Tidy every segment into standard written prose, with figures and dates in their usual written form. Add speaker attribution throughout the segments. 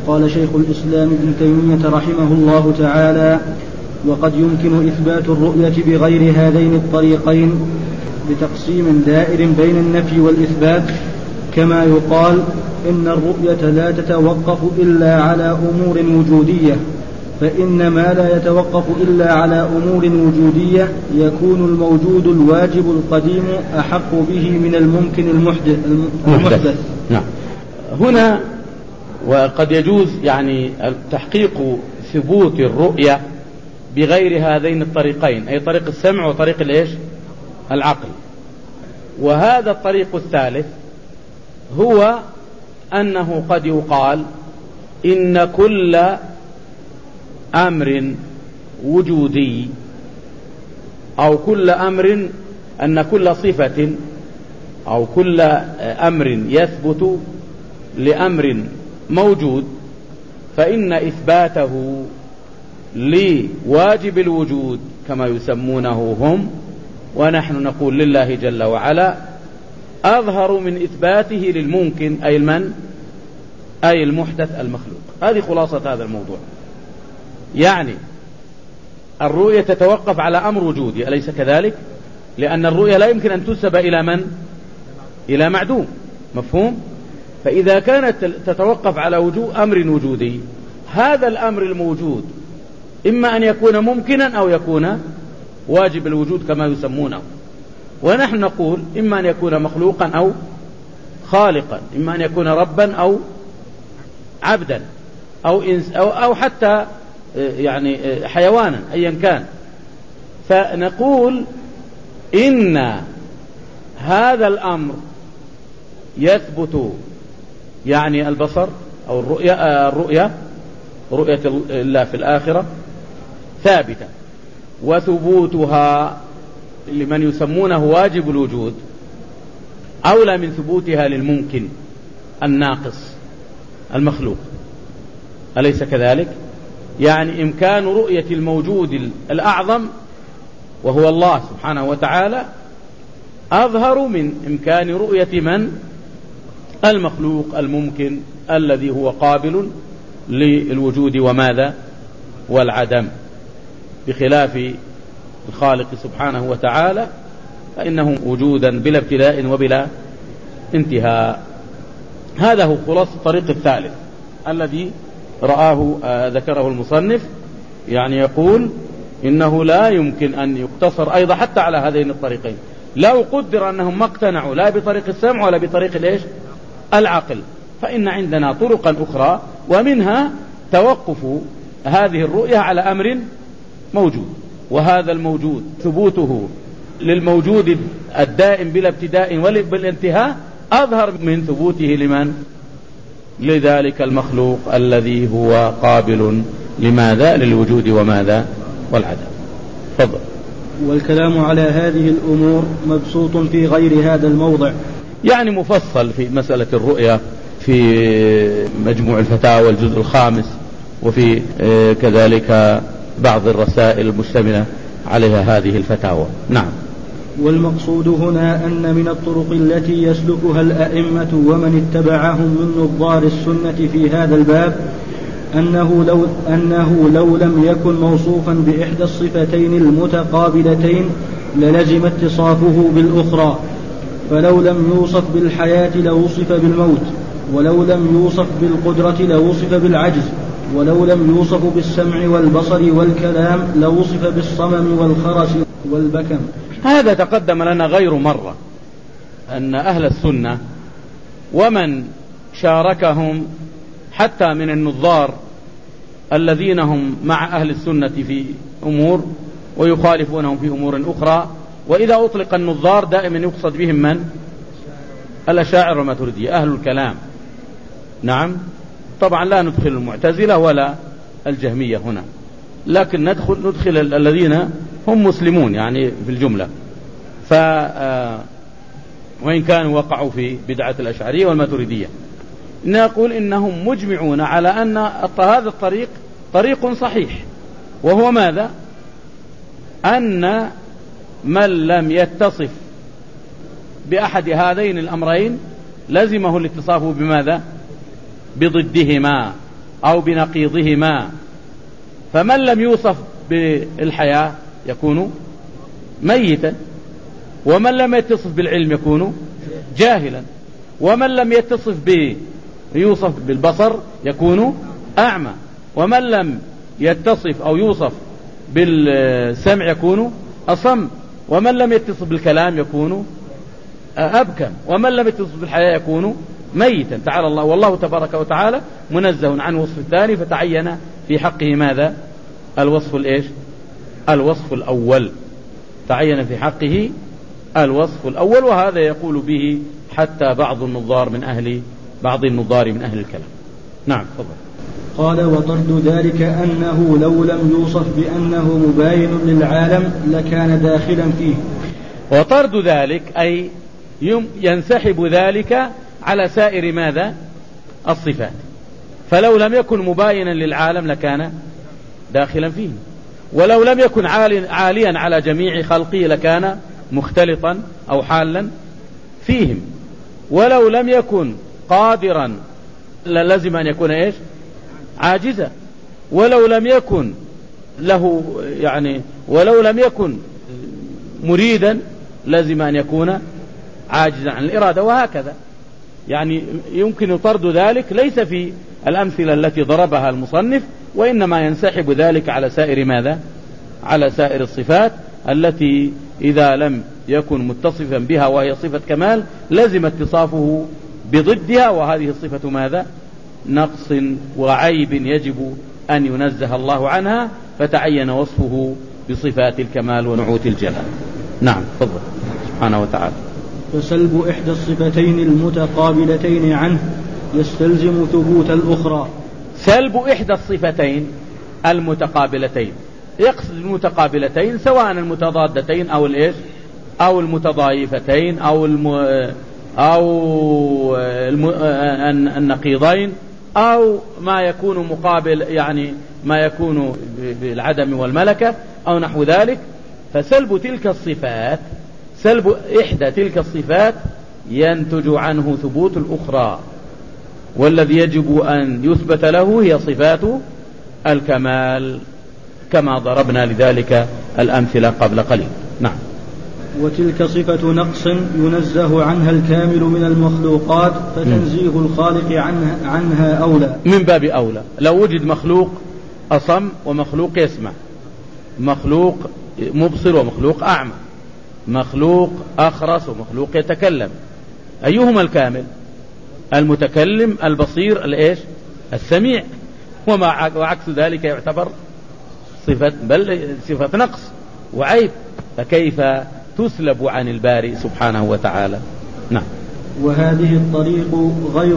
Speaker 1: قال شيخ الإسلام ابن تيمية رحمه الله تعالى: وقد يمكن إثبات الرؤية بغير هذين الطريقين بتقسيم دائر بين النفي والإثبات، كما يقال إن الرؤية لا تتوقف إلا على أمور وجودية، فإن ما لا يتوقف إلا على أمور وجودية يكون الموجود الواجب القديم أحق به من الممكن المحدث.
Speaker 2: نعم. هنا وقد يجوز يعني تحقيق ثبوت الرؤية بغير هذين الطريقين، أي طريق السمع وطريق العقل. وهذا الطريق الثالث هو أنه قد يقال إن كل أمر وجودي أو كل أمر، أن كل صفة أو كل أمر يثبت لأمر موجود فإن إثباته لواجب الوجود كما يسمونه هم، ونحن نقول لله جل وعلا، أظهر من إثباته للممكن أي المحدث المخلوق. هذه خلاصة هذا الموضوع. يعني الرؤية تتوقف على أمر وجودي، أليس كذلك؟ لأن الرؤية لا يمكن أن تنسب إلى إلى معدوم، مفهوم؟ فإذا كانت تتوقف على أمر وجودي، هذا الأمر الموجود إما أن يكون ممكنا أو يكون واجب الوجود كما يسمونه، ونحن نقول إما أن يكون مخلوقا أو خالقا، إما أن يكون ربا أو عبدا أو حتى يعني حيوانا أيا كان. فنقول إن هذا الأمر يثبت، يعني البصر أو الرؤية رؤية الله في الآخرة ثابتة، وثبوتها لمن يسمونه واجب الوجود أولى من ثبوتها للممكن الناقص المخلوق، أليس كذلك؟ يعني إمكان رؤية الموجود الأعظم وهو الله سبحانه وتعالى أظهر من إمكان رؤية المخلوق الممكن الذي هو قابل للوجود وماذا والعدم، بخلاف الخالق سبحانه وتعالى فإنه وجودا بلا ابتداء وبلا انتهاء. هذا هو خلاصة الطريق الثالث الذي ذكره المصنف، يعني يقول إنه لا يمكن أن يقتصر أيضا حتى على هذين الطريقين، لو قدر أنهم ما اقتنعوا لا بطريق السمع ولا بطريق العقل، فإن عندنا طرقا أخرى، ومنها توقف هذه الرؤية على أمر موجود، وهذا الموجود ثبوته للموجود الدائم بلا ابتداء ولا بالانتهاء أظهر من ثبوته لذلك المخلوق الذي هو قابل لماذا للوجود وماذا والعدم. تفضل.
Speaker 1: والكلام على هذه الأمور مبسوط في غير هذا الموضع،
Speaker 2: يعني مفصل في مسألة الرؤية في مجموع الفتاوى الجزء الخامس، وفي كذلك بعض الرسائل المشتملة عليها هذه الفتاوى. نعم.
Speaker 1: والمقصود هنا أن من الطرق التي يسلكها الأئمة ومن اتبعهم من نظار السنة في هذا الباب أنه لو لم يكن موصوفا بإحدى الصفتين المتقابلتين للزم اتصافه بالأخرى، فلو لم يوصف بالحياة لوصف بالموت، ولو لم يوصف بالقدرة لوصف بالعجز، ولو لم يوصف بالسمع والبصر والكلام لوصف بالصمم والخرس والبكم.
Speaker 2: هذا تقدم لنا غير مرة أن أهل السنة ومن شاركهم حتى من النظار الذين هم مع أهل السنة في أمور ويخالفونهم في أمور أخرى، وإذا أطلق النظار دائما يقصد بهم من؟ الأشاعرة والماتريدية، أهل الكلام. نعم. طبعا لا ندخل المعتزلة ولا الجهمية هنا، لكن ندخل الذين هم مسلمون يعني في الجملة، وإن كانوا وقعوا في بدعة الأشعرية والماتريدية. نقول إنهم مجمعون على أن هذا الطريق طريق صحيح، وهو ماذا؟ أن من لم يتصف بأحد هذين الأمرين لزمه الاتصاف بماذا؟ بضدهما، أو بنقيضهما. فمن لم يوصف بالحياة يكون ميتا، ومن لم يتصف بالعلم يكون جاهلا، ومن لم يوصف بالبصر يكون أعمى، ومن لم يتصف أو يوصف بالسمع يكون أصم، ومن لم يتصف بالكلام يكون أبكم، ومن لم يتصف بالحياة يكون ميتا. تعالى الله، والله تبارك وتعالى منزه عن وصف الثاني، فتعين في حقه ماذا؟ الوصف الأول، تعين في حقه الوصف الأول، وهذا يقول به حتى بعض النظار من أهل الكلام. نعم تفضل.
Speaker 1: قال: وطرد ذلك أنه لو لم يوصف بأنه مباين للعالم لكان داخلا فيه.
Speaker 2: وطرد ذلك أي ينسحب ذلك على سائر ماذا؟ الصفات، فلو لم يكن مباينا للعالم لكان داخلا فيه، ولو لم يكن عاليا على جميع خلقه لكان مختلطا أو حالا فيهم، ولو لم يكن قادرا لازم أن يكون إيش؟ عاجزا، ولو لم يكن له ولو لم يكن مريدا لازم أن يكون عاجزا عن الإرادة، وهكذا. يعني يمكن طرد ذلك ليس في الأمثلة التي ضربها المصنف، وإنما ينسحب ذلك على سائر ماذا؟ على سائر الصفات التي إذا لم يكن متصفا بها وهي صفة كمال لازم اتصافه بضدها، وهذه الصفة ماذا؟ نقص وعيب يجب أن ينزه الله عنها، فتعين وصفه بصفات الكمال ونعوت الجلال. نعم تفضل. سبحانه وتعالى.
Speaker 1: فسلب إحدى الصفتين المتقابلتين عنه يستلزم ثبوت الأخرى.
Speaker 2: سلب إحدى الصفتين المتقابلتين، يقصد المتقابلتين سواء المتضادتين أو المتضايفتين أو النقيضين، أو ما يكون مقابل، يعني ما يكون بالعدم والملكة أو نحو ذلك. فسلب إحدى تلك الصفات ينتج عنه ثبوت الأخرى، والذي يجب أن يثبت له هي صفات الكمال، كما ضربنا لذلك الأمثلة قبل قليل. نعم.
Speaker 1: وتلك صفة نقص ينزه عنها الكامل من المخلوقات، فتنزيه الخالق عنها أولى.
Speaker 2: من باب أولى. لو وجد مخلوق أصم ومخلوق يسمع، مخلوق مبصر ومخلوق أعمى، مخلوق أخرس ومخلوق يتكلم، أيهما الكامل؟ المتكلم البصير السميع، وعكس ذلك يعتبر صفة نقص وعيب، فكيف تسلب عن الباري سبحانه وتعالى؟ نعم.
Speaker 1: وهذه الطريق غير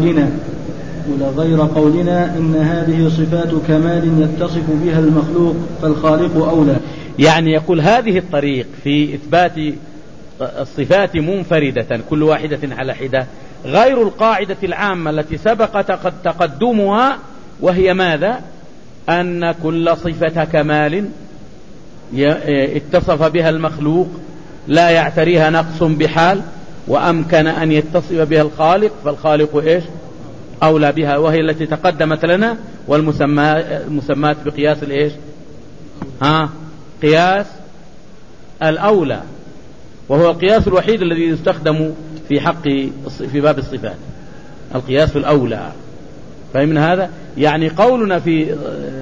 Speaker 1: قولنا إن هذه صفات كمال يتصف بها المخلوق فالخالق أولى.
Speaker 2: يعني يقول هذه الطريق في إثبات الصفات منفردة كل واحدة على حدة غير القاعدة العامة التي سبق تقدمها، وهي ماذا؟ أن كل صفة كمال اتصف بها المخلوق لا يعتريها نقص بحال، وأمكن أن يتصف بها الخالق، فالخالق أولى بها، وهي التي تقدمت لنا، والمسمات بقياس قياس الأولى، وهو القياس الوحيد الذي يستخدم في باب الصفات، القياس الأولى. فمن هذا يعني قولنا في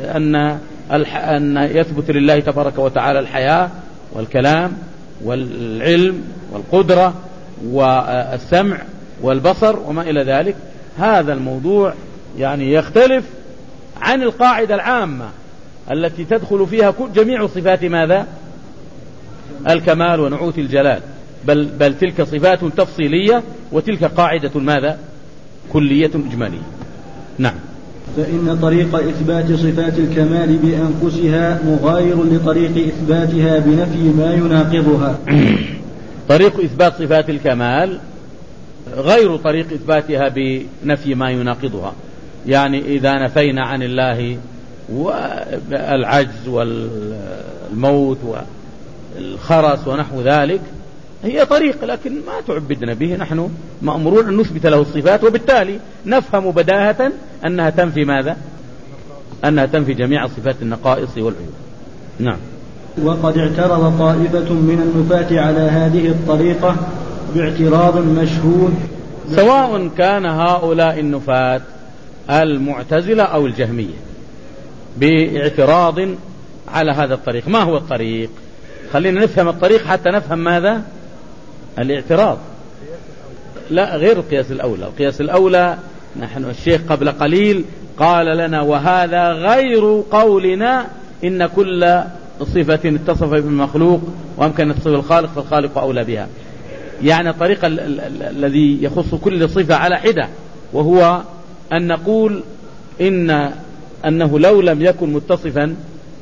Speaker 2: أن يثبت لله تبارك وتعالى الحياة والكلام والعلم والقدرة والسمع والبصر وما إلى ذلك، هذا الموضوع يعني يختلف عن القاعدة العامة التي تدخل فيها جميع صفات ماذا؟ الكمال ونعوت الجلال، بل تلك صفات تفصيلية، وتلك قاعدة ماذا؟ كلية إجمالية. نعم.
Speaker 1: فإن طريق إثبات صفات الكمال بأنفسها مغاير لطريق إثباتها بنفي ما يناقضها.
Speaker 2: طريق إثبات صفات الكمال غير طريق إثباتها بنفي ما يناقضها. يعني إذا نفينا عن الله والعجز والموت والخرس ونحو ذلك، هي طريق لكن ما تعبدنا به، نحن مأمورون أن نثبت له الصفات، وبالتالي نفهم بداهة أنها تنفي ماذا؟ أنها تنفي جميع صفات النقائص والعيوب. نعم.
Speaker 1: وقد اعترض طائفة من النفاة على هذه الطريقة باعتراض مشهود،
Speaker 2: سواء كان هؤلاء النفاة المعتزلة أو الجهمية، باعتراض على هذا الطريق. ما هو الطريق؟ خلينا نفهم الطريق حتى نفهم ماذا الاعتراض. لا، غير القياس الأولى. القياس الأولى نحن الشيخ قبل قليل قال لنا وهذا غير قولنا إن كل صفة اتصف بالمخلوق وأمكن تصف الخالق فالخالق أولى بها. يعني الطريق الذي يخص كل صفة على حدة، وهو أن نقول أنه لو لم يكن متصفا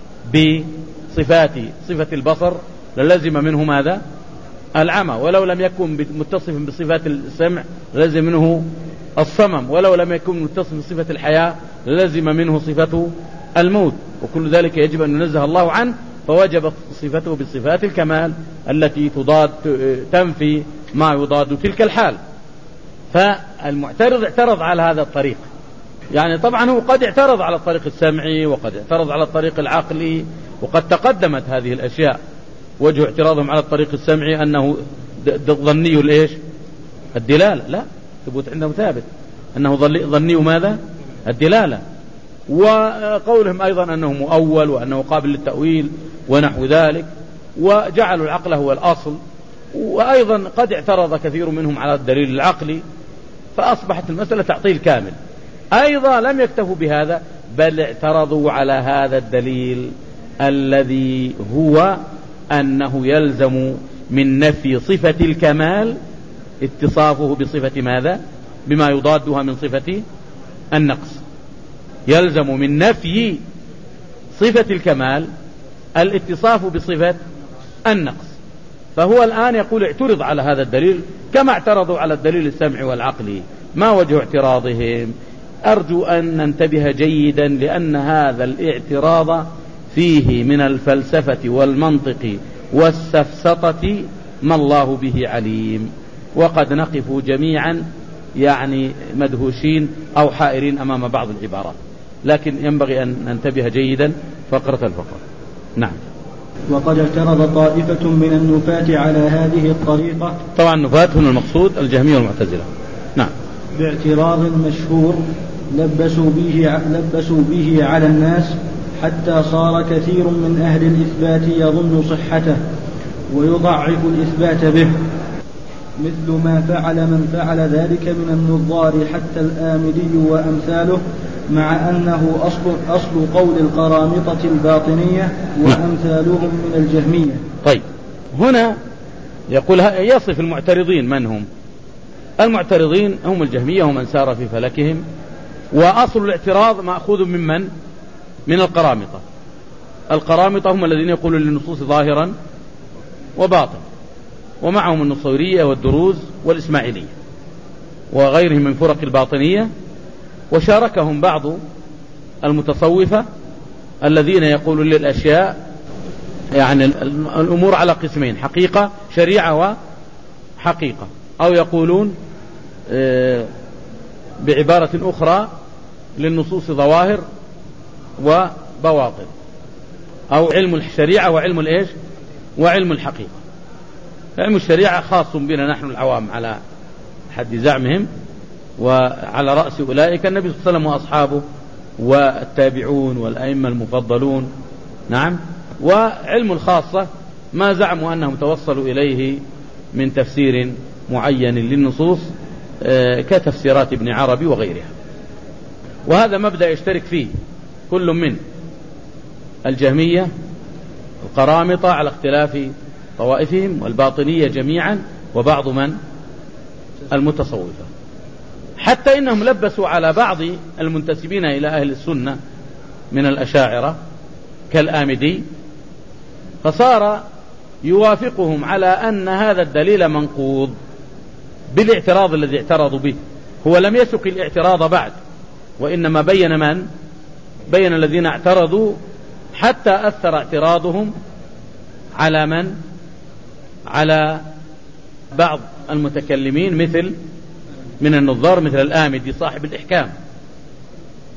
Speaker 2: بصفات صفة البصر للزم منه ماذا؟ العمى، ولو لم يكن متصفا بصفات السمع للزم منه الصمم، ولو لم يكن متصفا بصفة الحياة للزم منه صفة الموت، وكل ذلك يجب أن ننزه الله عنه، فوجب صفته بصفات الكمال التي تنفي ما يضاد تلك الحال. فالمعترض اعترض على هذا الطريق. يعني طبعا هو قد اعترض على الطريق السمعي وقد اعترض على الطريق العقلي، وقد تقدمت هذه الأشياء. وجه اعتراضهم على الطريق السمعي أنه ظني الإيش؟ الدلالة. لا، ثبوت عندهم ثابت أنه ظني ماذا؟ الدلالة. وقولهم أيضا أنه مؤول وأنه قابل للتأويل ونحو ذلك، وجعلوا العقل هو الأصل. وأيضا قد اعترض كثير منهم على الدليل العقلي، فأصبحت المسألة تعطيل كامل. أيضا لم يكتفوا بهذا، بل اعترضوا على هذا الدليل الذي هو أنه يلزم من نفي صفة الكمال اتصافه بصفة ماذا؟ بما يضادها من صفة النقص. يلزم من نفي صفة الكمال الاتصاف بصفة النقص. فهو الآن يقول اعترض على هذا الدليل كما اعترضوا على الدليل السمعي والعقلي. ما وجه اعتراضهم؟ أرجو أن ننتبه جيدا، لأن هذا الاعتراض فيه من الفلسفة والمنطق والسفسطة ما الله به عليم، وقد نقف جميعا يعني مدهوشين أو حائرين أمام بعض العبارات، لكن ينبغي أن ننتبه جيدا فقرة الفقرة. نعم.
Speaker 1: وقد اعترض طائفة من النفاة على هذه الطريقة.
Speaker 2: طبعا النفاة هنا المقصود الجهمية والمعتزلة. نعم.
Speaker 1: باعتراض مشهور لبسوا به على الناس، حتى صار كثير من أهل الإثبات يظن صحته ويضعف الإثبات به، مثل ما فعل من فعل ذلك من النظار حتى الآمدي وأمثاله، مع أنه أصل قول القرامطة الباطنية وأمثالهم من الجهمية.
Speaker 2: طيب، هنا يقول يصف المعترضين من هم؟ المعترضين هم الجهمية ومن سار في فلكهم، وأصل الاعتراض مأخوذ من القرامطة. القرامطة هم الذين يقولون للنصوص ظاهرا وباطن، ومعهم النصيرية والدروز والإسماعيلية وغيرهم من فرق الباطنية. وشاركهم بعض المتصوفة الذين يقولون للأشياء يعني الأمور على قسمين: حقيقة، شريعة وحقيقة، أو يقولون بعبارة أخرى للنصوص ظواهر وبواطن، أو علم الشريعة وعلم الإيش؟ وعلم الحقيقة. علم الشريعة خاص بنا نحن العوام على حد زعمهم، وعلى رأس أولئك النبي صلى الله عليه وسلم وأصحابه والتابعون والأئمة المفضلون. نعم. وعلم الخاصة ما زعموا أنهم توصلوا إليه من تفسير معين للنصوص كتفسيرات ابن عربي وغيرها. وهذا مبدأ يشترك فيه كل من الجهمية القرامطة على اختلاف طوائفهم، والباطنية جميعا، وبعض من المتصوفة، حتى إنهم لبسوا على بعض المنتسبين إلى أهل السنة من الأشاعرة كالآمدي، فصار يوافقهم على أن هذا الدليل منقوض بالاعتراض الذي اعترضوا به. هو لم يسق الاعتراض بعد، وإنما بين الذين اعترضوا، حتى أثر اعتراضهم على على بعض المتكلمين من النظار، مثل الآمدي صاحب الإحكام.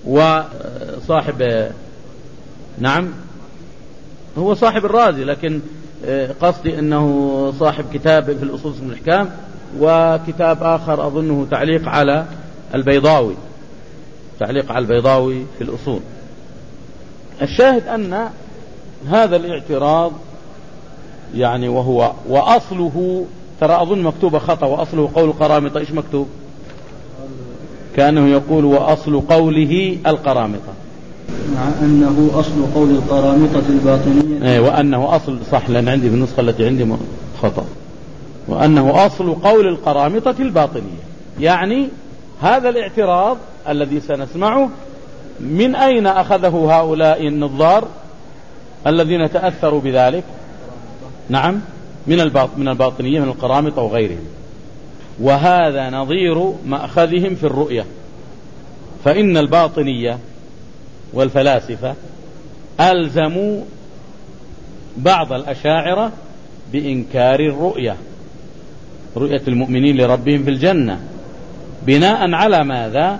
Speaker 2: وصاحب نعم هو صاحب الرازي، لكن قصدي أنه صاحب كتاب في الأصول والأحكام، وكتاب آخر أظنه تعليق على البيضاوي، تعليق على البيضاوي في الأصول. الشاهد أن هذا الاعتراض يعني وأصله، ترى أظن مكتوبة خطأ، وأصله قول القرامطة. إيش مكتوب؟ كأنه يقول وأصل قوله القرامطة،
Speaker 1: مع أنه أصل قول القرامطة الباطنية.
Speaker 2: وأنه أصل، صح، لأن عندي في النسخة التي عندي خطأ، وأنه أصل قول القرامطة الباطنية. يعني هذا الاعتراض الذي سنسمعه من أين أخذه هؤلاء النظار الذين تأثروا بذلك؟ نعم، من الباطنية، من القرامطة وغيرهم. وهذا نظير مأخذهم في الرؤية، فإن الباطنية والفلاسفة ألزموا بعض الأشاعرة بإنكار الرؤية، رؤية المؤمنين لربهم في الجنة، بناء على ماذا؟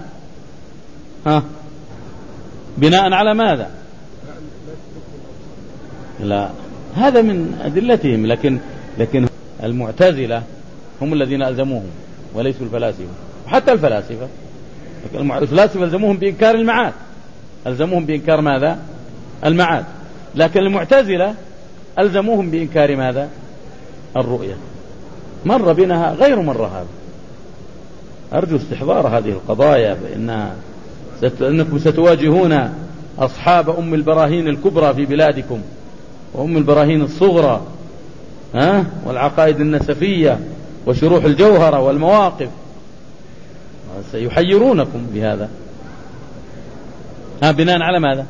Speaker 2: بناء على ماذا؟ لا، هذا من أدلتهم، لكن المعتزلة هم الذين ألزموهم وليسوا الفلاسفة. وحتى الفلاسفة ألزموهم بإنكار المعاد، ألزموهم بإنكار ماذا؟ المعاد. لكن المعتزلة ألزموهم بإنكار ماذا؟ الرؤية. مر بنا غير مرة هذا. أرجو استحضار هذه القضايا، أنكم ستواجهون أصحاب أم البراهين الكبرى في بلادكم وأم البراهين الصغرى، والعقائد النسفية وشروح الجوهرة والمواقف، سيحيرونكم بهذا. بناء على ماذا؟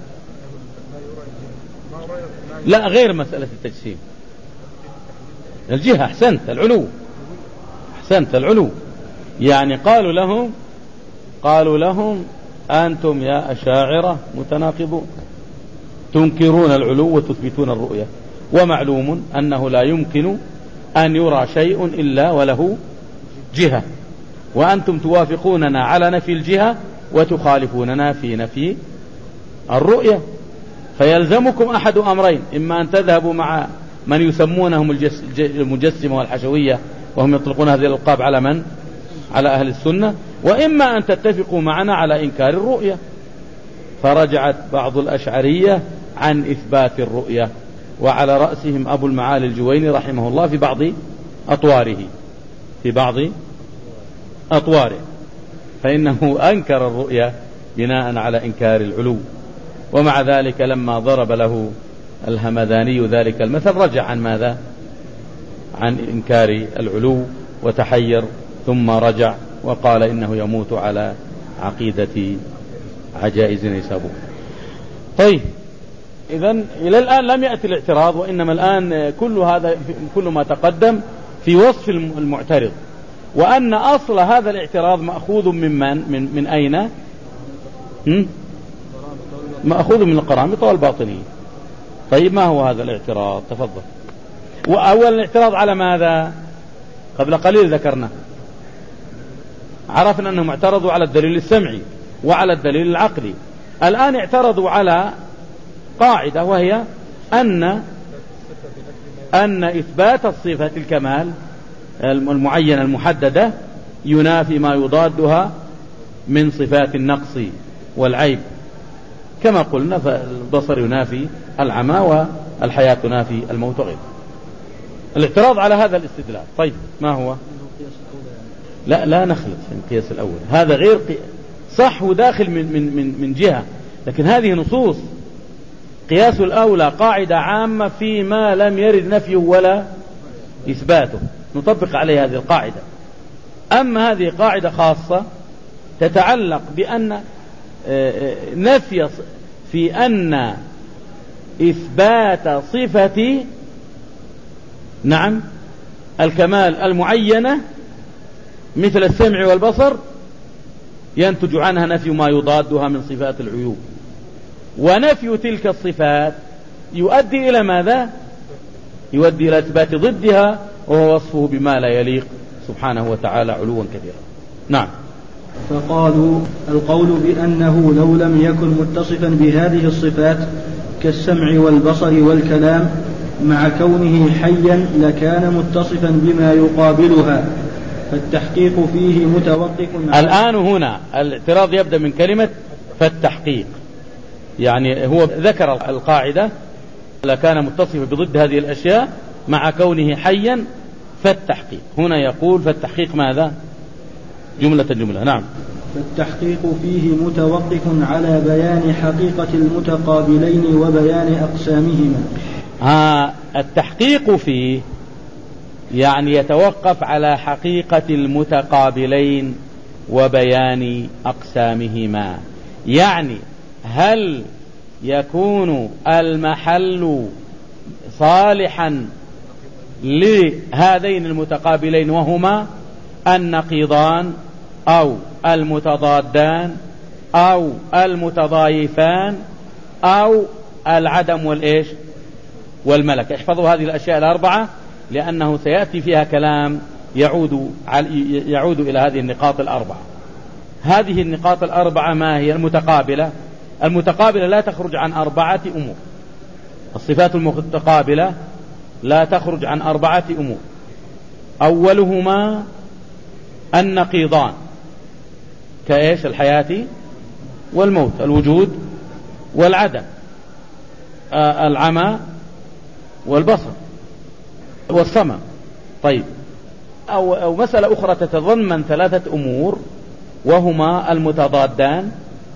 Speaker 2: لا، غير مسألة التجسيم، الجهة. أحسنت، العلو، أحسنت، العلو. يعني قالوا لهم أنتم يا أشاعرة متناقضون، تنكرون العلو وتثبتون الرؤية، ومعلوم أنه لا يمكن أن يرى شيء إلا وله جهة، وأنتم توافقوننا على نفي الجهة وتخالفوننا في نفي الرؤية، فيلزمكم أحد أمرين: إما أن تذهبوا مع من يسمونهم المجسمة والحشوية، وهم يطلقون هذه الألقاب على من؟ على أهل السنة، وإما أن تتفقوا معنا على إنكار الرؤية. فرجعت بعض الأشعرية عن إثبات الرؤية، وعلى رأسهم أبو المعالي الجويني رحمه الله في بعض أطواره، فإنه أنكر الرؤية بناء على إنكار العلو. ومع ذلك لما ضرب له الهمداني ذلك المثل رجع عن ماذا؟ عن إنكار العلو وتحير، ثم رجع وقال إنه يموت على عقيدة عجائز نيسابور. طيب، إذن إلى الآن لم يأتي الاعتراض، وإنما الآن كل ما تقدم في وصف المعترض، وأن أصل هذا الاعتراض مأخوذ من أين؟ مأخوذ من القرامطة والباطنية. طيب، ما هو هذا الاعتراض؟ تفضل. وأول الاعتراض على ماذا؟ قبل قليل ذكرنا، عرفنا أنهم اعترضوا على الدليل السمعي وعلى الدليل العقلي. الآن اعترضوا على قاعدة، وهي أن إثبات الصفة الكمال المعينة المحددة ينافي ما يضادها من صفات النقص والعيب، كما قلنا، فالبصر ينافي العمى، والحياة تنافي الموت وغيره. الاعتراض على هذا الاستدلال. طيب، ما هو؟ لا نخلط في القياس الأول، هذا غير صح وداخل من جهة، لكن هذه نصوص. قياس الأولى قاعدة عامة فيما لم يرد نفيه ولا إثباته، نطبق عليه هذه القاعدة. أما هذه قاعدة خاصة تتعلق بأن نفي في أن إثبات صفة الكمال المعينة مثل السمع والبصر ينتج عنها نفي ما يضادها من صفات العيوب، ونفي تلك الصفات يؤدي إلى ماذا؟ يؤدي إلى إثبات ضدها، وهو وصفه بما لا يليق سبحانه وتعالى علوا كبيرا. نعم.
Speaker 1: فقالوا القول بأنه لو لم يكن متصفا بهذه الصفات كالسمع والبصر والكلام مع كونه حيا لكان متصفا بما يقابلها، فالتحقيق فيه متوقف.
Speaker 2: الآن هنا الاعتراض يبدأ من كلمة فالتحقيق، يعني هو ذكر القاعدة لكان متصفا بضد هذه الأشياء مع كونه حيا، فالتحقيق هنا يقول فالتحقيق ماذا؟ جملة. نعم.
Speaker 1: فالتحقيق فيه متوقف على بيان حقيقة المتقابلين وبيان أقسامهما.
Speaker 2: التحقيق فيه يعني يتوقف على حقيقة المتقابلين وبيان أقسامهما، يعني هل يكون المحل صالحا لهذين المتقابلين وهما النقيضان أو المتضادان أو المتضايفان أو العدم والإيش والملك. احفظوا هذه الأشياء الأربعة لأنه سيأتي فيها كلام يعود إلى هذه النقاط الأربعة. هذه النقاط الأربعة ما هي؟ المتقابلة لا تخرج عن 4 أمور. الصفات المتقابلة لا تخرج عن 4 أمور. أولهما النقيضان كإيش؟ الحياة والموت، الوجود والعدم، العمى والبصر والصمم. طيب، أو مسألة أخرى تتضمن 3 أمور وهما المتضادان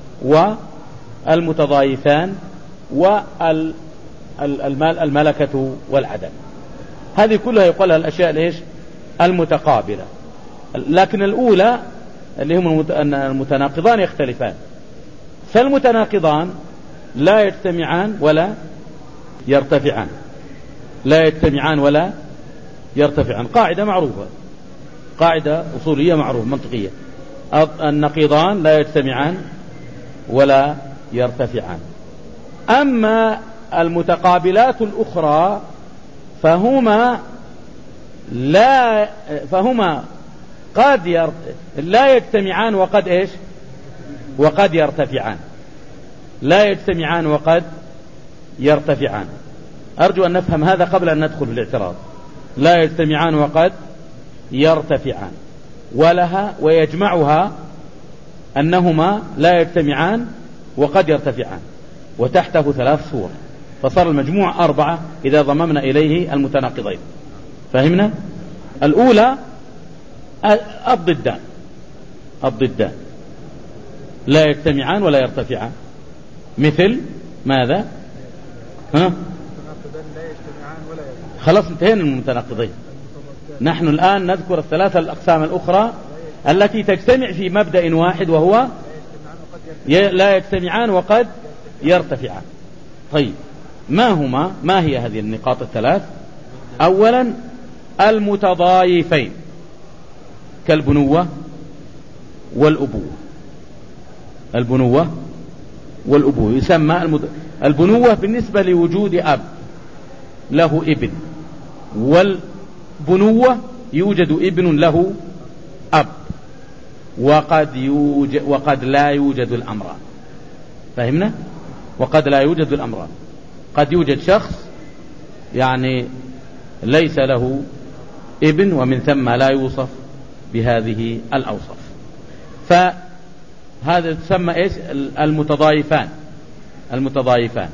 Speaker 2: والمتضايفان والملكة والعدم. هذه كلها يقال لها الأشياء ليش؟ المتقابلة. لكن الأولى اللي هم المتناقضان يختلفان. فالمتناقضان لا يجتمعان ولا يرتفعان، لا يجتمعان ولا يرتفعان. قاعدة معروفة، قاعدة أصولية معروفة منطقية. النقيضان لا يجتمعان ولا يرتفعان. أما المتقابلات الأخرى فهما قد لا يجتمعان وقد إيش؟ وقد يرتفعان. لا يجتمعان وقد يرتفعان. أرجو أن نفهم هذا قبل أن ندخل في الاعتراض. لا يجتمعان وقد يرتفعان، ولها ويجمعها أنهما لا يجتمعان وقد يرتفعان، وتحته 3 صور، فصار المجموع 4 إذا ضممنا إليه المتناقضين. فهمنا؟ الأولى الضدان لا يجتمعان ولا يرتفعان. مثل ماذا؟ خلاص انتهينا من المتناقضين. نحن الآن نذكر 3 الأقسام الأخرى التي تجتمع في مبدأ واحد وهو لا يجتمعان وقد يرتفعان. طيب، ما هي هذه النقاط ال3؟ أولا المتضايفين كالبنوة والأبوة. البنوة والأبوة يسمى البنوة بالنسبة لوجود أب له ابن، والبنوة يوجد ابن له أب، وقد لا يوجد الأمران. فهمنا؟ وقد لا يوجد الأمران. قد يوجد شخص يعني ليس له ابن ومن ثم لا يوصف بهذه الأوصاف، فهذا تسمى إيش؟ المتضايفان.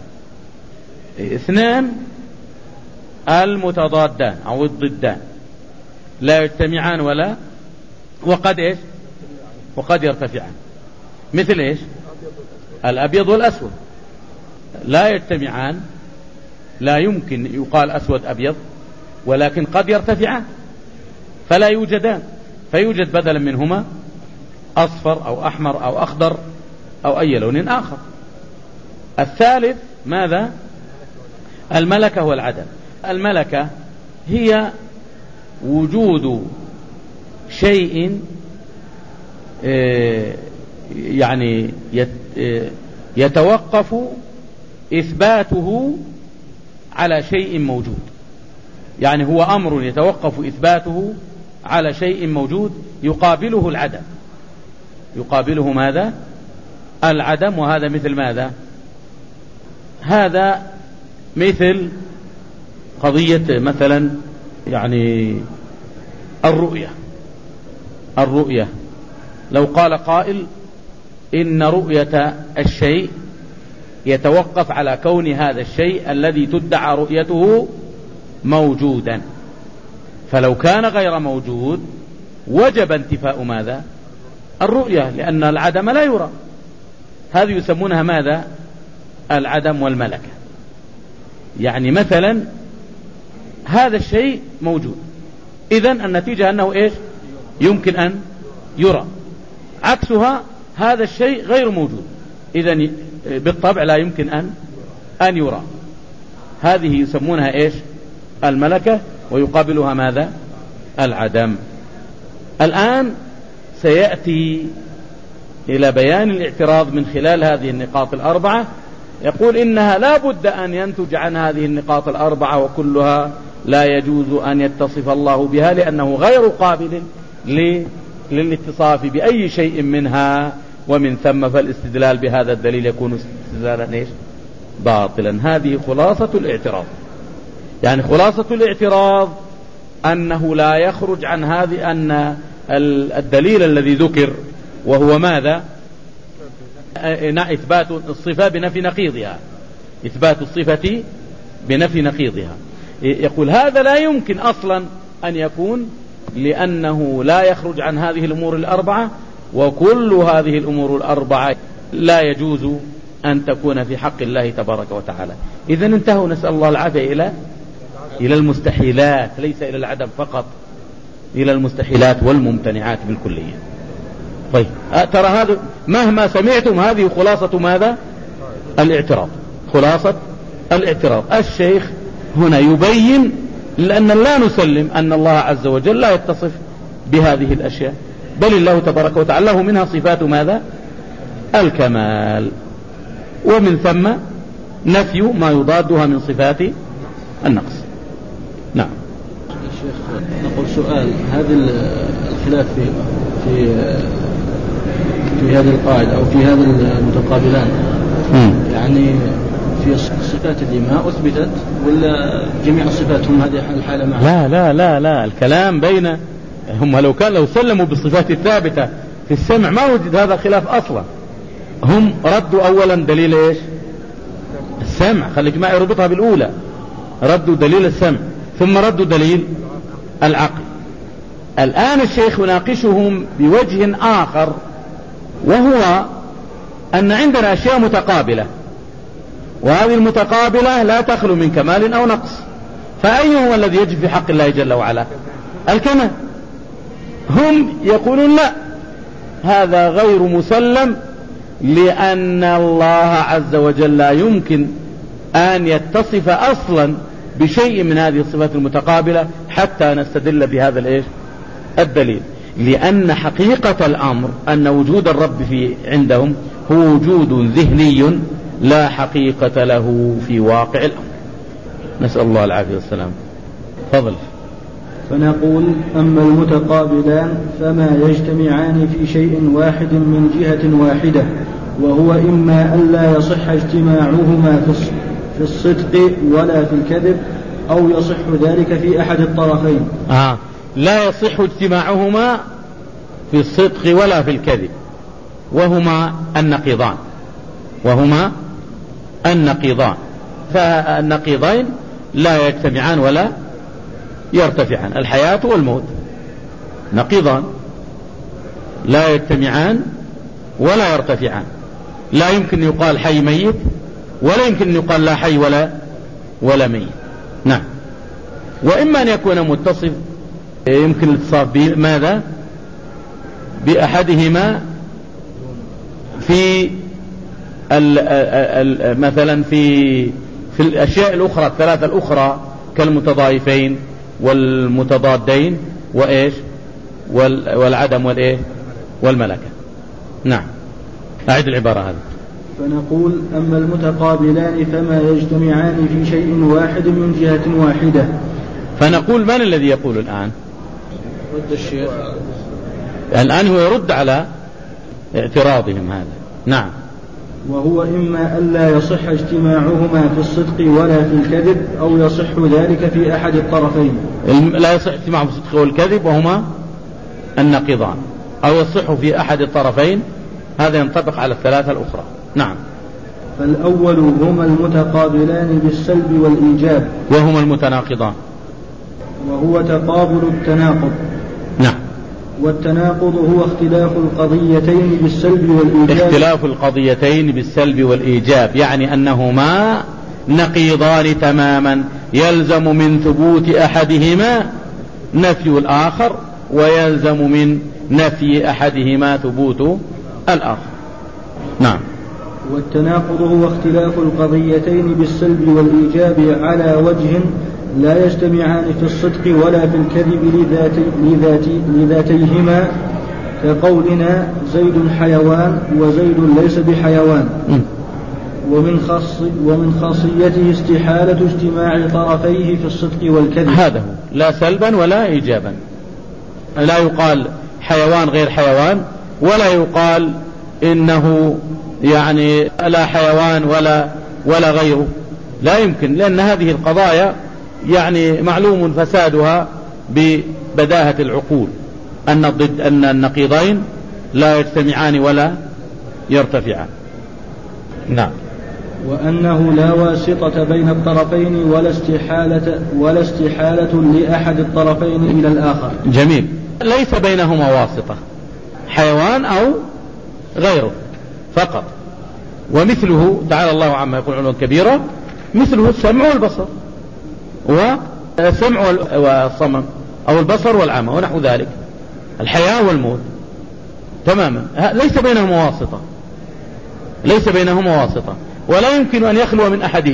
Speaker 2: 2 المتضادان أو الضدان لا يجتمعان ولا وقد إيش؟ وقد يرتفعان. مثل إيش؟ الأبيض والأسود لا يجتمعان، لا يمكن يقال أسود أبيض، ولكن قد يرتفعان فلا يوجدان، فيوجد بدلا منهما أصفر أو أحمر أو أخضر أو أي لون آخر. الثالث ماذا؟ الملكة والعدم. الملكة هي وجود شيء يعني يتوقف إثباته على شيء موجود، يعني هو أمر يتوقف إثباته على شيء موجود يقابله العدم. يقابله ماذا؟ العدم. وهذا مثل ماذا؟ هذا مثل قضية مثلا يعني الرؤية. لو قال قائل إن رؤية الشيء يتوقف على كون هذا الشيء الذي تدعى رؤيته موجودا، فلو كان غير موجود وجب انتفاء ماذا؟ الرؤية، لأن العدم لا يرى. هذه يسمونها ماذا؟ العدم والملكة. يعني مثلا هذا الشيء موجود، إذن النتيجة أنه إيش؟ يمكن أن يرى. عكسها هذا الشيء غير موجود، إذن بالطبع لا يمكن أن يرى. هذه يسمونها إيش؟ الملكة، ويقابلها ماذا؟ العدم. الآن سيأتي إلى بيان الاعتراض من خلال هذه النقاط الأربعة. يقول إنها لا بد أن ينتج عن هذه النقاط الأربعة وكلها لا يجوز أن يتصف الله بها، لأنه غير قابل للاتصاف بأي شيء منها، ومن ثم فالاستدلال بهذا الدليل يكون استدلالا إيش؟ باطلا. هذه خلاصة الاعتراض. يعني خلاصة الاعتراض أنه لا يخرج عن هذه، أن الدليل الذي ذكر وهو ماذا؟ إثبات الصفة بنفي نقيضها، إثبات الصفة بنفي نقيضها. يقول هذا لا يمكن أصلا أن يكون، لأنه لا يخرج عن هذه الأمور الأربعة، وكل هذه الأمور الأربعة لا يجوز أن تكون في حق الله تبارك وتعالى. إذن انتهوا، نسأل الله العافية، إلى المستحيلات، ليس إلى العدم فقط، إلى المستحيلات والممتنعات بالكلية. طيب ترى هذا مهما سمعتم هذه خلاصة ماذا؟ الاعتراض، خلاصة الاعتراض. الشيخ هنا يبين لأن لا نسلم أن الله عز وجل لا يتصف بهذه الأشياء، بل الله تبارك وتعالى له منها صفات ماذا؟ الكمال، ومن ثم نفي ما يضادها من صفات النقص. نعم.
Speaker 1: الشيخ نقول سؤال، هذا الخلاف في هذه القاعدة أو في هذا المتقابلان، يعني في صفات الإماء أثبتت ولا جميع الصفات هم هذه الحالة معها؟
Speaker 2: لا لا لا لا، الكلام بين هم لو سلموا بالصفات الثابتة في السمع ما وجد هذا الخلاف أصلا. هم ردوا أولا دليل إيش؟ السمع، خليك معي ربطها بالأولى. ردوا دليل السمع ثم ردوا دليل العقل. الآن الشيخ يناقشهم بوجه آخر، وهو أن عندنا أشياء متقابلة، وهذه المتقابلة لا تخلو من كمال أو نقص، فأي هو الذي يجب في حق الله جل وعلا؟ الكمال. هم يقولون لا، هذا غير مسلم، لأن الله عز وجل لا يمكن أن يتصف أصلا بشيء من هذه الصفات المتقابلة حتى نستدل بهذا الإيش؟ الدليل. لأن حقيقة الأمر أن وجود الرب عندهم هو وجود ذهني لا حقيقة له في واقع الأمر. نسأل الله العافية والسلام. فضل.
Speaker 1: فنقول أما المتقابلان فما يجتمعان في شيء واحد من جهة واحدة، وهو إما أن لا يصح اجتماعهما في الصدق ولا في الكذب، أو يصح ذلك في أحد الطرفين.
Speaker 2: لا يصح اجتماعهما في الصدق ولا في الكذب، وهما النقيضان. فالنقيضين لا يجتمعان ولا يرتفعان. الحياة والموت نقيضان لا يجتمعان ولا يرتفعان. لا يمكن يقال حي ميت، ولا يمكن يقال لا حي ولا ميت. نعم. وإما أن يكون متصف، يمكن الاتصاف بماذا؟ بأحدهما في مثلا في الأشياء الأخرى الثلاثة الأخرى كالمتضايفين والمتضادين وإيش والعدم والإيه والملكة. نعم. أعد العبارة هذه.
Speaker 1: فنقول أما المتقابلان فما يجتمعان في شيء واحد من جهة واحدة.
Speaker 2: فنقول من الذي يقول الآن؟
Speaker 1: رد الشيخ.
Speaker 2: الآن هو يرد على اعتراضهم هذا. نعم.
Speaker 1: وهو إما ألا يصح اجتماعهما في الصدق ولا في الكذب، أو يصح ذلك في أحد الطرفين.
Speaker 2: لا يصح اجتماعهم في الصدق والكذب وهما النقيضان، أو يصح في أحد الطرفين، هذا ينطبق على الثلاثة الأخرى. نعم.
Speaker 1: فالأول هما المتقابلان بالسلب والإيجاب،
Speaker 2: وهما المتناقضان،
Speaker 1: وهو تقابل التناقض.
Speaker 2: نعم.
Speaker 1: والتناقض هو اختلاف القضيتين بالسلب والإيجاب.
Speaker 2: اختلاف القضيتين بالسلب والإيجاب، يعني أنهما نقيضان تماما، يلزم من ثبوت أحدهما نفي الآخر، ويلزم من نفي أحدهما ثبوت الآخر. نعم.
Speaker 1: والتناقض هو اختلاف القضيتين بالسلب والإيجاب على وجه لا يجتمعان في الصدق ولا في الكذب لذاتيهما، كقولنا زيد حيوان وزيد ليس بحيوان. ومن خاصيته استحالة اجتماع طرفيه في الصدق والكذب.
Speaker 2: هذا هو، لا سلبا ولا إيجابا. لا يقال حيوان غير حيوان، ولا يقال إنه يعني لا حيوان ولا غيره، لا يمكن، لأن هذه القضايا يعني معلوم فسادها ببداهة العقول، أن النقيضين لا يجتمعان ولا يرتفعان. نعم.
Speaker 1: وأنه لا واسطة بين الطرفين ولا استحالة لأحد الطرفين إلى الآخر.
Speaker 2: جميل. ليس بينهما واسطة، حيوان أو غيره فقط. ومثله تعالى الله عما يقول علوا كبيرا، مثله السمع والبصر، والسمع والصمم، أو البصر والعمى ونحو ذلك، الحياة والموت تماما. ليس بينهما واسطة، ليس بينهما واسطة، ولا يمكن أن يخلو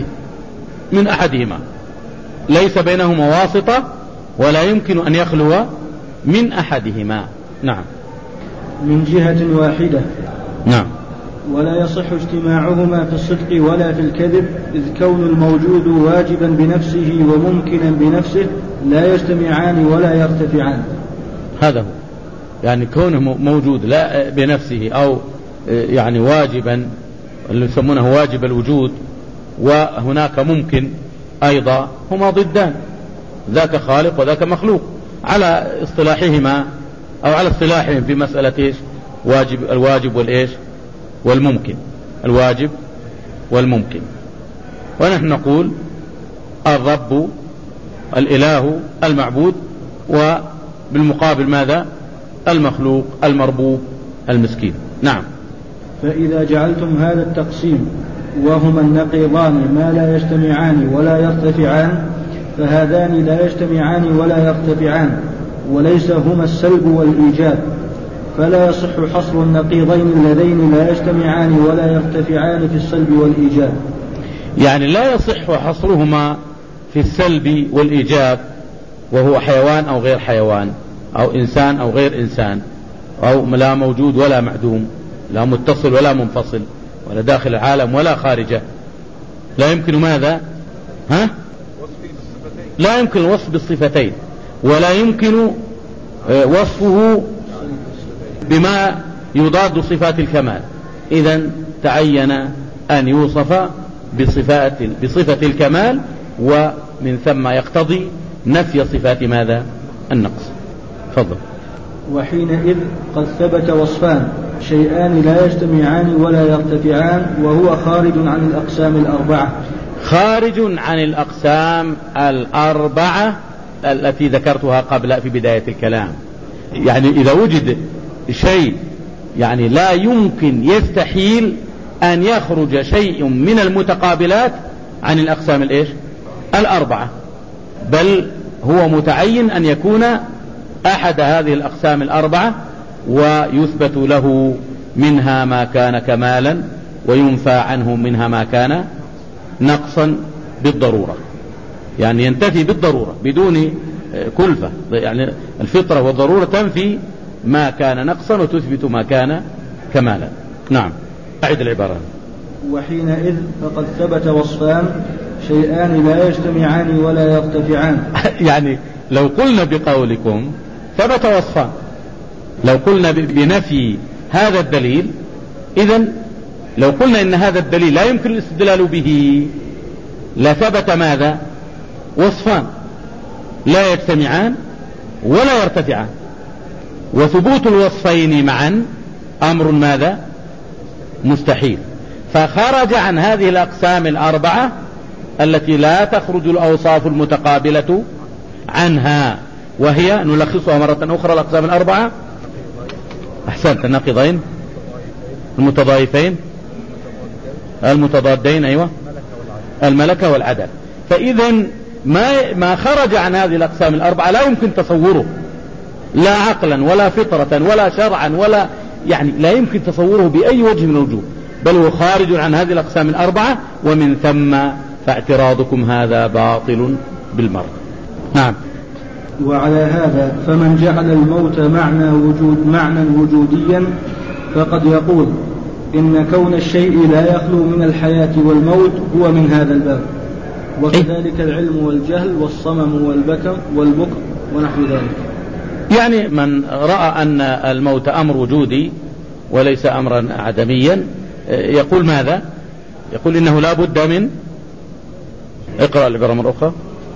Speaker 2: من أحدهما. ليس بينهما واسطة ولا يمكن أن يخلو من أحدهما. نعم.
Speaker 1: من جهة واحدة.
Speaker 2: نعم.
Speaker 1: ولا يصح اجتماعهما في الصدق ولا في الكذب، إذ كون الموجود واجبا بنفسه وممكنا بنفسه لا يجتمعان ولا يرتفعان.
Speaker 2: هذا هو، يعني كونه موجود لا بنفسه أو يعني واجبا، اللي يسمونه واجب الوجود، وهناك ممكن أيضا، هما ضدان، ذاك خالق وذاك مخلوق على اصطلاحهما، أو على اصطلاحهم في مسألة إيش؟ الواجب والإيش؟ والممكن. الواجب والممكن. ونحن نقول الرب الإله المعبود، وبالمقابل ماذا؟ المخلوق المربوب المسكين. نعم.
Speaker 1: فإذا جعلتم هذا التقسيم وهما النقيضان ما لا يجتمعان ولا يرتفعان، فهذان لا يجتمعان ولا يرتفعان، وليس هما السلب والإيجاب، فلا يصح حصر النقيضين اللذين لا يجتمعان ولا يرتفعان في السلب والإيجاب.
Speaker 2: يعني لا يصح حصرهما في السلب والإيجاب، وهو حيوان أو غير حيوان، أو إنسان أو غير إنسان، أو لا موجود ولا معدوم، لا متصل ولا منفصل، ولا داخل العالم ولا خارجه. لا يمكن ماذا؟ لا يمكن الوصف بالصفتين، ولا يمكن وصفه بما يضاد صفات الكمال. إذن تعين أن يوصف بصفة الكمال، ومن ثم يقتضي نفي صفات ماذا؟ النقص. تفضل.
Speaker 1: وحينئذ قد ثبت وصفان، شيئان لا يجتمعان ولا يرتفعان، وهو خارج عن الأقسام الأربعة.
Speaker 2: خارج عن الأقسام الأربعة التي ذكرتها قبل في بداية الكلام. يعني إذا وجد شيء يعني لا يمكن، يستحيل أن يخرج شيء من المتقابلات عن الأقسام الإيش؟ الأربعة، بل هو متعين أن يكون أحد هذه الأقسام الأربعة، ويثبت له منها ما كان كمالا، وينفى عنه منها ما كان نقصا بالضرورة. يعني ينتفي بالضرورة بدون كلفة، يعني الفطرة والضرورة تنفي ما كان نقصا وتثبت ما كان كمالا. نعم. أعد العبارة.
Speaker 1: وحينئذ فقد ثبت وصفان، شيئان لا يجتمعان ولا يرتفعان.
Speaker 2: يعني لو قلنا بقولكم ثبت وصفان، لو قلنا بنفي هذا الدليل، إذن لو قلنا إن هذا الدليل لا يمكن الاستدلال به لثبت ماذا؟ وصفان لا يجتمعان ولا يرتفعان، وثبوت الوصفين معا أمر ماذا؟ مستحيل. فخرج عن هذه الأقسام الأربعة التي لا تخرج الأوصاف المتقابلة عنها، وهي نلخصها مرة أخرى الأقسام الأربعة. أحسنت، الناقضين، المتضايفين، المتضادين، أيوة، الملكة والعدل. فإذا ما خرج عن هذه الأقسام الأربعة لا يمكن تصوره، لا عقلا ولا فطرة ولا شرعا ولا يعني لا يمكن تصوره بأي وجه من الوجوه، بل هو خارج عن هذه الأقسام الأربعة، ومن ثم فاعتراضكم هذا باطل بالمرة. نعم.
Speaker 1: وعلى هذا فمن جعل الموت معنى وجوديا فقد يقول إن كون الشيء لا يخلو من الحياة والموت هو من هذا الباب، وكذلك العلم والجهل والصمم والبكم ونحو ذلك.
Speaker 2: يعني من رأى أن الموت أمر وجودي وليس أمرا عدميا يقول ماذا؟ يقول إنه لا بد من، اقرأ العبارة مرة أخرى.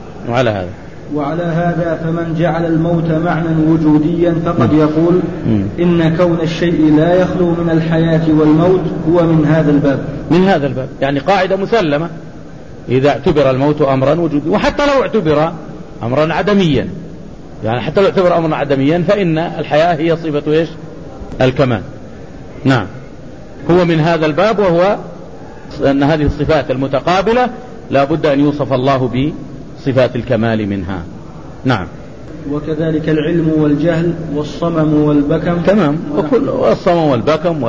Speaker 2: وعلى هذا
Speaker 1: فمن جعل الموت معنى وجوديا فقد يقول إن كون الشيء لا يخلو من الحياة والموت هو من هذا الباب.
Speaker 2: من هذا الباب يعني قاعدة مسلمة، إذا اعتبر الموت أمرا وجوديا، وحتى لو اعتبر أمرا عدميا، يعني حتى لو اعتبر أمرا عدميا فإن الحياة هي صفة إيش؟ الكمال. نعم، هو من هذا الباب، وهو أن هذه الصفات المتقابلة لا بد أن يوصف الله بصفات الكمال منها. نعم.
Speaker 1: وكذلك العلم والجهل والصمم والبكم.
Speaker 2: تمام، والصمم والبكم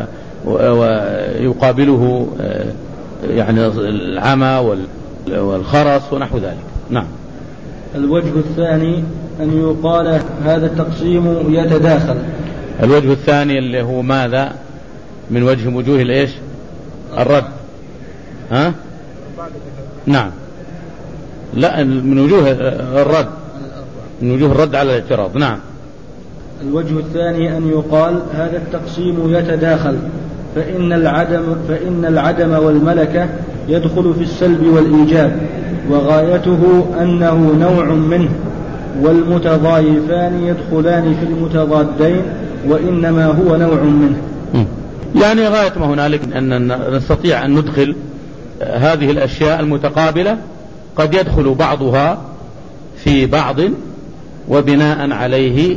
Speaker 2: ويقابله يعني العمى والخرس ونحو ذلك. نعم.
Speaker 1: الوجه الثاني أن يقال هذا التقسيم يتداخل.
Speaker 2: الوجه الثاني اللي هو ماذا؟ من وجوه الإيش؟ الرد. ها؟ نعم، لا، من وجوه الرد، من وجوه الرد على الاعتراض. نعم.
Speaker 1: الوجه الثاني أن يقال هذا التقسيم يتداخل، فإن العدم والملكة يدخل في السلب والإيجاب، وغايته أنه نوع منه، والمتضايفان يدخلان في المتضادين، وإنما هو نوع منه.
Speaker 2: يعني غاية ما هنالك أن نستطيع أن ندخل هذه الأشياء المتقابلة، قد يدخل بعضها في بعض، وبناء عليه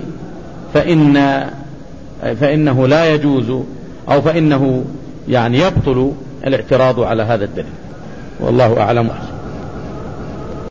Speaker 2: فإنه لا يجوز أو فإنه يعني يبطل الاعتراض على هذا الدليل. والله أعلم.